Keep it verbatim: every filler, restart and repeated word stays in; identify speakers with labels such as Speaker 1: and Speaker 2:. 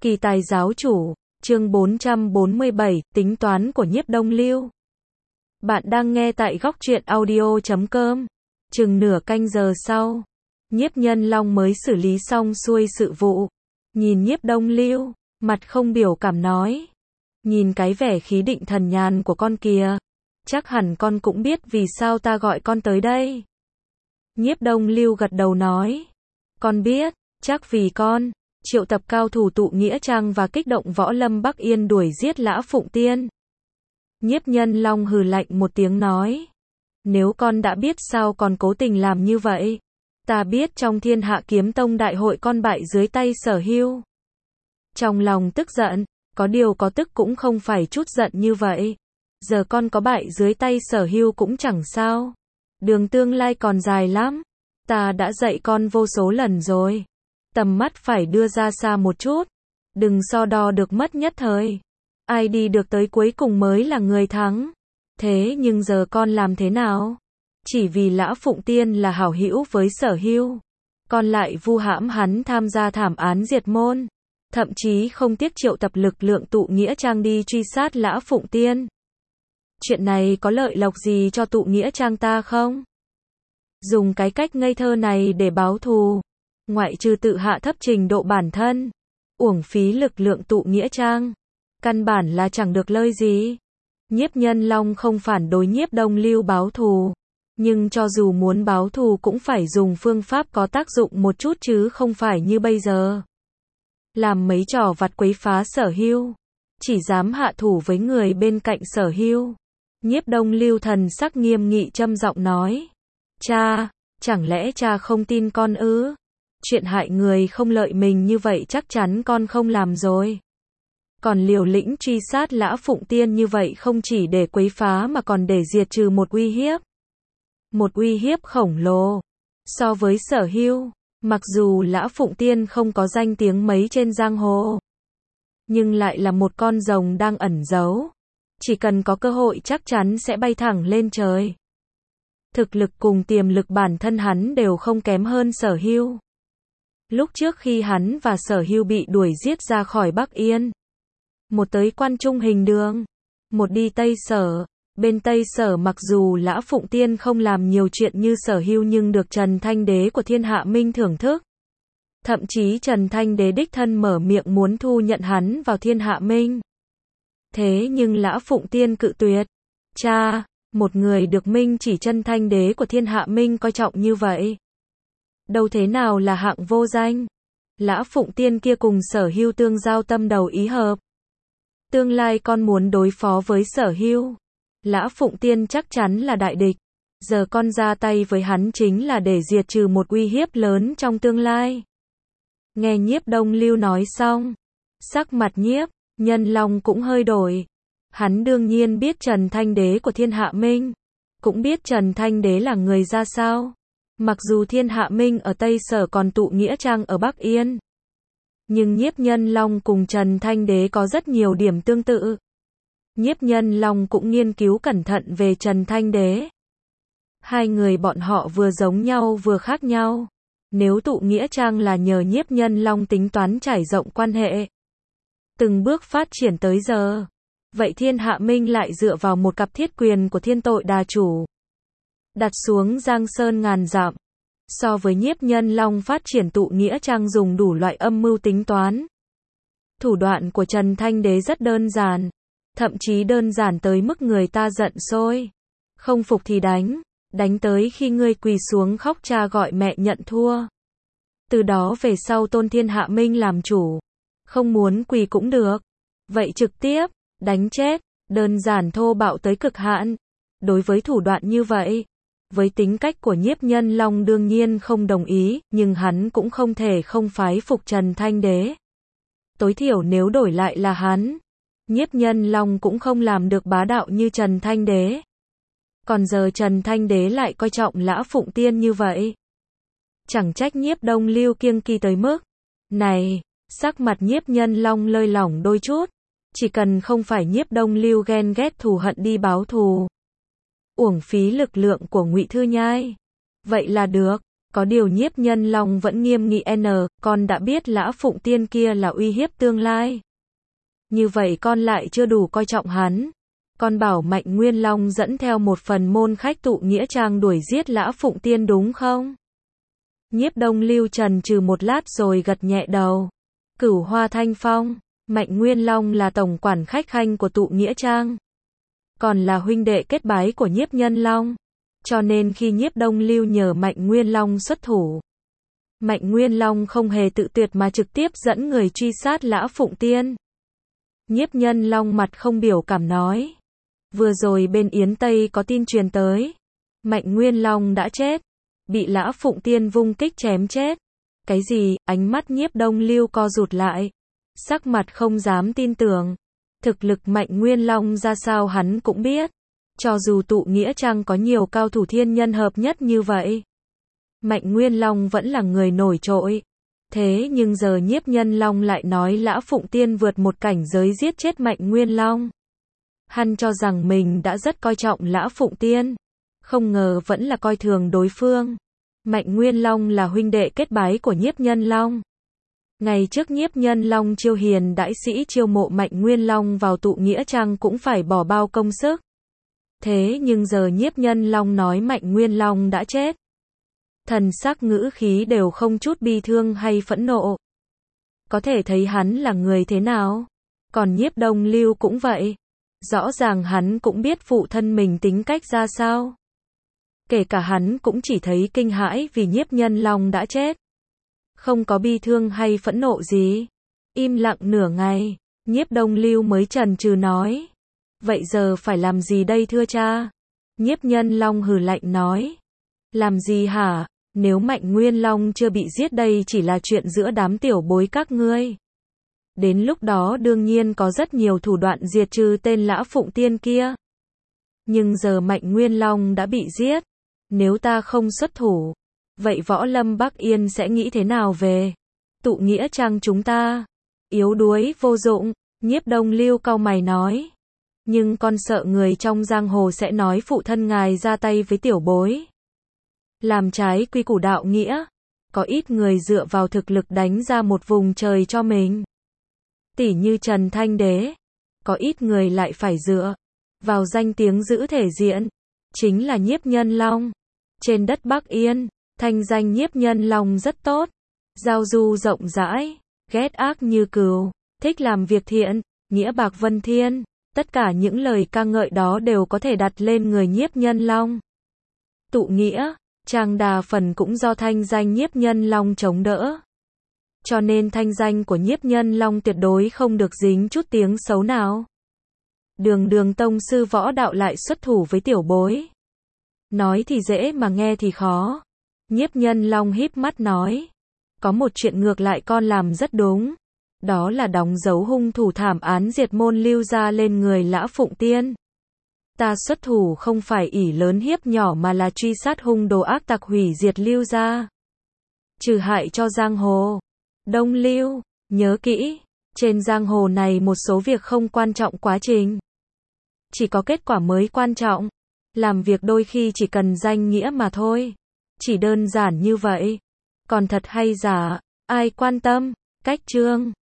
Speaker 1: Kỳ tài giáo chủ, chương bốn trăm bốn mươi bảy, tính toán của Nhiếp Đông Lưu. Bạn đang nghe tại góc truyện audio chấm com. Chừng nửa canh giờ sau, Nhiếp Nhân Long mới xử lý xong xuôi sự vụ. Nhìn Nhiếp Đông Lưu, mặt không biểu cảm nói. Nhìn cái vẻ khí định thần nhàn của con kìa. Chắc hẳn con cũng biết vì sao ta gọi con tới đây. Nhiếp Đông Lưu gật đầu nói. Con biết, chắc vì con triệu tập cao thủ tụ nghĩa trang và kích động võ lâm Bắc Yên đuổi giết Lã Phụng Tiên. Nhiếp Nhân Long hừ lạnh một tiếng nói. Nếu con đã biết sao còn cố tình làm như vậy. Ta biết trong Thiên Hạ Kiếm Tông đại hội con bại dưới tay Sở Hưu. Trong lòng tức giận, có điều có tức cũng không phải chút giận như vậy. Giờ con có bại dưới tay Sở Hưu cũng chẳng sao. Đường tương lai còn dài lắm. Ta đã dạy con vô số lần rồi. Tầm mắt phải đưa ra xa một chút. Đừng so đo được mất nhất thời. Ai đi được tới cuối cùng mới là người thắng. Thế nhưng giờ con làm thế nào? Chỉ vì Lã Phụng Tiên là hảo hữu với Sở Hưu, con lại vu hãm hắn tham gia thảm án diệt môn. Thậm chí không tiếc triệu tập lực lượng tụ nghĩa trang đi truy sát Lã Phụng Tiên. Chuyện này có lợi lộc gì cho tụ nghĩa trang ta không? Dùng cái cách ngây thơ này để báo thù, ngoại trừ tự hạ thấp trình độ bản thân, uổng phí lực lượng tụ nghĩa trang, căn bản là chẳng được lợi gì. Nhiếp Nhân Long không phản đối Nhiếp Đông Lưu báo thù, nhưng cho dù muốn báo thù cũng phải dùng phương pháp có tác dụng một chút chứ không phải như bây giờ. Làm mấy trò vặt quấy phá Sở Hưu, chỉ dám hạ thủ với người bên cạnh Sở Hưu. Nhiếp Đông Lưu thần sắc nghiêm nghị trầm giọng nói. Cha, chẳng lẽ cha không tin con ư? Chuyện hại người không lợi mình như vậy chắc chắn con không làm rồi. Còn liều lĩnh truy sát Lã Phụng Tiên như vậy không chỉ để quấy phá mà còn để diệt trừ một uy hiếp. Một uy hiếp khổng lồ. So với Sở Hưu, mặc dù Lã Phụng Tiên không có danh tiếng mấy trên giang hồ, nhưng lại là một con rồng đang ẩn giấu. Chỉ cần có cơ hội chắc chắn sẽ bay thẳng lên trời. Thực lực cùng tiềm lực bản thân hắn đều không kém hơn Sở Hưu. Lúc trước khi hắn và Sở Hưu bị đuổi giết ra khỏi Bắc Yên, một tới Quan Trung Hình Đường, một đi Tây Sở. Bên Tây Sở mặc dù Lã Phụng Tiên không làm nhiều chuyện như Sở Hưu nhưng được Trần Thanh Đế của Thiên Hạ Minh thưởng thức. Thậm chí Trần Thanh Đế đích thân mở miệng muốn thu nhận hắn vào Thiên Hạ Minh. Thế nhưng Lã Phụng Tiên cự tuyệt. Cha, một người được Minh chỉ Trần Thanh Đế của Thiên Hạ Minh coi trọng như vậy, đâu thế nào là hạng vô danh. Lã Phụng Tiên kia cùng Sở Hưu tương giao tâm đầu ý hợp. Tương lai con muốn đối phó với Sở Hưu, Lã Phụng Tiên chắc chắn là đại địch. Giờ con ra tay với hắn chính là để diệt trừ một uy hiếp lớn trong tương lai. Nghe Nhiếp Đông Lưu nói xong, sắc mặt Nhiếp Nhân Long cũng hơi đổi. Hắn đương nhiên biết Trần Thanh Đế của Thiên Hạ Minh, cũng biết Trần Thanh Đế là người ra sao. Mặc dù Thiên Hạ Minh ở Tây Sở còn tụ nghĩa trang ở Bắc Yên, nhưng Nhiếp Nhân Long cùng Trần Thanh Đế có rất nhiều điểm tương tự. Nhiếp Nhân Long cũng nghiên cứu cẩn thận về Trần Thanh Đế. Hai người bọn họ vừa giống nhau vừa khác nhau. Nếu tụ nghĩa trang là nhờ Nhiếp Nhân Long tính toán trải rộng quan hệ, từng bước phát triển tới giờ, vậy Thiên Hạ Minh lại dựa vào một cặp thiết quyền của Thiên Tội Đà Chủ, đặt xuống Giang Sơn ngàn dặm. So với Nhiếp Nhân Long phát triển tụ nghĩa trang dùng đủ loại âm mưu tính toán, thủ đoạn của Trần Thanh Đế rất đơn giản, thậm chí đơn giản tới mức người ta giận sôi. Không phục thì đánh, đánh tới khi ngươi quỳ xuống khóc cha gọi mẹ nhận thua. Từ đó về sau tôn Thiên Hạ Minh làm chủ, không muốn quỳ cũng được. Vậy trực tiếp đánh chết, đơn giản thô bạo tới cực hạn. Đối với thủ đoạn như vậy, với tính cách của Nhiếp Nhân Long đương nhiên không đồng ý, nhưng hắn cũng không thể không phái phục Trần Thanh Đế. Tối thiểu nếu đổi lại là hắn, Nhiếp Nhân Long cũng không làm được bá đạo như Trần Thanh Đế. Còn giờ Trần Thanh Đế lại coi trọng Lã Phụng Tiên như vậy. Chẳng trách Nhiếp Đông Lưu kiêng kỵ tới mức này. Sắc mặt Nhiếp Nhân Long lơi lỏng đôi chút. Chỉ cần không phải Nhiếp Đông Lưu ghen ghét thù hận đi báo thù, uổng phí lực lượng của Ngụy Thư Nhai, vậy là được. Có điều Nhiếp Nhân Long vẫn nghiêm nghị n, con đã biết Lã Phụng Tiên kia là uy hiếp tương lai. Như vậy con lại chưa đủ coi trọng hắn. Con bảo Mạnh Nguyên Long dẫn theo một phần môn khách tụ nghĩa trang đuổi giết Lã Phụng Tiên đúng không? Nhiếp Đông Lưu trần trừ một lát rồi gật nhẹ đầu. Cửu Hoa Thanh Phong, Mạnh Nguyên Long là tổng quản khách khanh của tụ nghĩa trang. Còn là huynh đệ kết bái của Nhiếp Nhân Long. Cho nên khi Nhiếp Đông Lưu nhờ Mạnh Nguyên Long xuất thủ, Mạnh Nguyên Long không hề tự tuyệt mà trực tiếp dẫn người truy sát Lã Phụng Tiên. Nhiếp Nhân Long mặt không biểu cảm nói. Vừa rồi bên Yến Tây có tin truyền tới. Mạnh Nguyên Long đã chết. Bị Lã Phụng Tiên vung kích chém chết. Cái gì? Ánh mắt Nhiếp Đông Lưu co rụt lại. Sắc mặt không dám tin tưởng. Thực lực Mạnh Nguyên Long ra sao hắn cũng biết. Cho dù tụ nghĩa trang có nhiều cao thủ thiên nhân hợp nhất như vậy, Mạnh Nguyên Long vẫn là người nổi trội. Thế nhưng giờ Nhiếp Nhân Long lại nói Lã Phụng Tiên vượt một cảnh giới giết chết Mạnh Nguyên Long. Hắn cho rằng mình đã rất coi trọng Lã Phụng Tiên. Không ngờ vẫn là coi thường đối phương. Mạnh Nguyên Long là huynh đệ kết bái của Nhiếp Nhân Long. Ngày trước Nhiếp Nhân Long chiêu hiền đại sĩ chiêu mộ Mạnh Nguyên Long vào tụ nghĩa trang cũng phải bỏ bao công sức. Thế nhưng giờ Nhiếp Nhân Long nói Mạnh Nguyên Long đã chết. Thần sắc ngữ khí đều không chút bi thương hay phẫn nộ. Có thể thấy hắn là người thế nào. Còn Nhiếp Đông Lưu cũng vậy. Rõ ràng hắn cũng biết phụ thân mình tính cách ra sao. Kể cả hắn cũng chỉ thấy kinh hãi vì Nhiếp Nhân Long đã chết. Không có bi thương hay phẫn nộ gì. Im lặng nửa ngày, Nhiếp Đông Lưu mới chần chừ nói. Vậy giờ phải làm gì đây thưa cha? Nhiếp Nhân Long hừ lạnh nói. Làm gì hả? Nếu Mạnh Nguyên Long chưa bị giết đây chỉ là chuyện giữa đám tiểu bối các ngươi. Đến lúc đó đương nhiên có rất nhiều thủ đoạn diệt trừ tên Lã Phụng Tiên kia. Nhưng giờ Mạnh Nguyên Long đã bị giết. Nếu ta không xuất thủ, vậy Võ Lâm Bắc Yên sẽ nghĩ thế nào về tụ nghĩa trang chúng ta? Yếu đuối, vô dụng, Nhiếp Đông Lưu cau mày nói. Nhưng con sợ người trong giang hồ sẽ nói phụ thân ngài ra tay với tiểu bối. Làm trái quy củ đạo nghĩa. Có ít người dựa vào thực lực đánh ra một vùng trời cho mình. Tỉ như Trần Thanh Đế. Có ít người lại phải dựa vào danh tiếng giữ thể diện. Chính là Nhiếp Nhân Long. Trên đất Bắc Yên, thanh danh Nhiếp Nhân Long rất tốt. Giao du rộng rãi, ghét ác như cừu, thích làm việc thiện, nghĩa bạc vân thiên. Tất cả những lời ca ngợi đó đều có thể đặt lên người Nhiếp Nhân Long. Tụ nghĩa, trang đa phần cũng do thanh danh Nhiếp Nhân Long chống đỡ. Cho nên thanh danh của Nhiếp Nhân Long tuyệt đối không được dính chút tiếng xấu nào. Đường đường tông sư võ đạo lại xuất thủ với tiểu bối. Nói thì dễ mà nghe thì khó. Nhiếp Nhân Long híp mắt nói. Có một chuyện ngược lại con làm rất đúng. Đó là đóng dấu hung thủ thảm án diệt môn Lưu gia lên người Lã Phụng Tiên. Ta xuất thủ không phải ỷ lớn hiếp nhỏ mà là truy sát hung đồ ác tặc hủy diệt Lưu gia. Trừ hại cho giang hồ. Đông Lưu, nhớ kỹ, trên giang hồ này một số việc không quan trọng quá trình. Chỉ có kết quả mới quan trọng. Làm việc đôi khi chỉ cần danh nghĩa mà thôi. Chỉ đơn giản như vậy. Còn thật hay giả, ai quan tâm? Cách chương